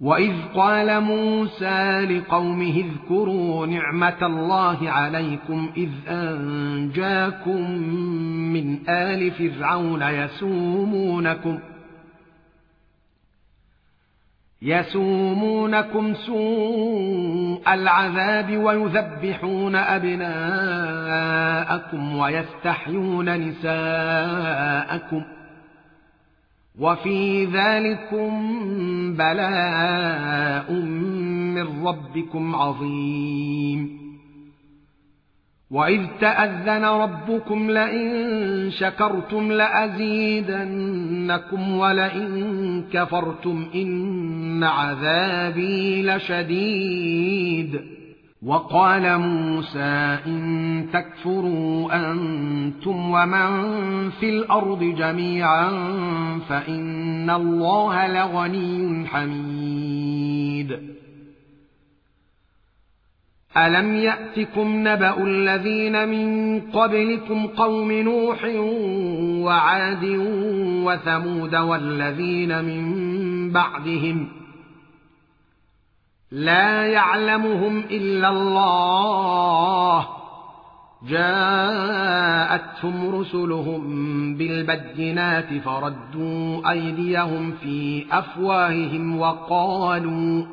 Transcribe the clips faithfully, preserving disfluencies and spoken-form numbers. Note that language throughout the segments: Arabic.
وَإِذْ قَالَ مُوسَى لِقَوْمِهِ اذْكُرُوا نِعْمَةَ اللَّهِ عَلَيْكُمْ إِذْ أَنْجَاكُمْ مِنْ آلِ فِرْعَوْنَ يَسُومُونَكُمْ يَسُومُونَكُمْ سُوءَ الْعَذَابِ وَيُذَبِّحُونَ أَبْنَاءَكُمْ وَيَسْتَحْيُونَ نِسَاءَكُمْ وَفِي ذَلِكُمْ بَلَاءٌ مِّن رَّبِّكُمْ عَظِيمٌ وَإِذْ تَأَذَّنَ رَبُّكُمْ لَئِن شَكَرْتُمْ لَأَزِيدَنَّكُمْ وَلَئِن كَفَرْتُمْ إِنَّ عَذَابِي لَشَدِيدٌ وَقَالَ مُوسَى إِن تَكْفُرُوا أَنتُمْ وَمَن فِي الْأَرْضِ جَمِيعًا فَإِنَّ اللَّهَ لَغَنِيٌّ حَمِيدٌ أَلَمْ يَأْتِكُمْ نَبَأُ الَّذِينَ مِن قَبْلِكُمْ قَوْمِ نُوحٍ وَعَادٍ وَثَمُودَ وَالَّذِينَ مِن بَعْدِهِمْ لَا يَعْلَمُهُمْ إِلَّا اللَّهُ جَاءَتْهُمْ رُسُلُهُم بِالْبَيِّنَاتِ فَرَدُّوا أَيْدِيَهُمْ فِي أَفْوَاهِهِمْ وَقَالُوا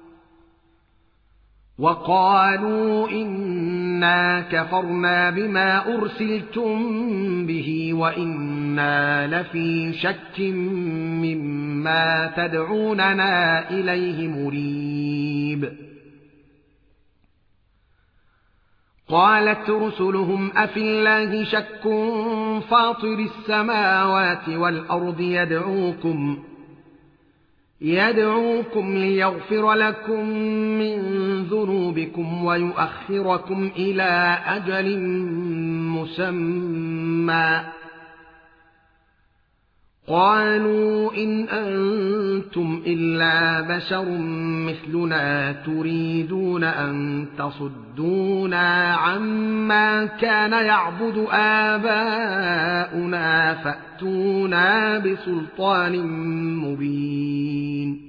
وَقَالُوا إِنَّا كَفَرْنَا بِمَا أُرْسِلْتُم بِهِ وَإِنَّا لَفِي شَكٍّ مِّمَّا تَدْعُونَنَا إِلَيْهِ مُرِيبٍ قَالَتْ رُسُلُهُمْ أَفِي اللَّهِ شَكٌّ فَاطِرِ السَّمَاوَاتِ وَالْأَرْضِ يَدْعُوكُمْ يدعوكم ليغفر لكم من ذنوبكم ويؤخركم إلى أجل مسمى قالوا إن أنتم إلا بشر مثلنا تريدون أن تصدونا عما كان يعبد آباؤنا فأتونا بسلطان مبين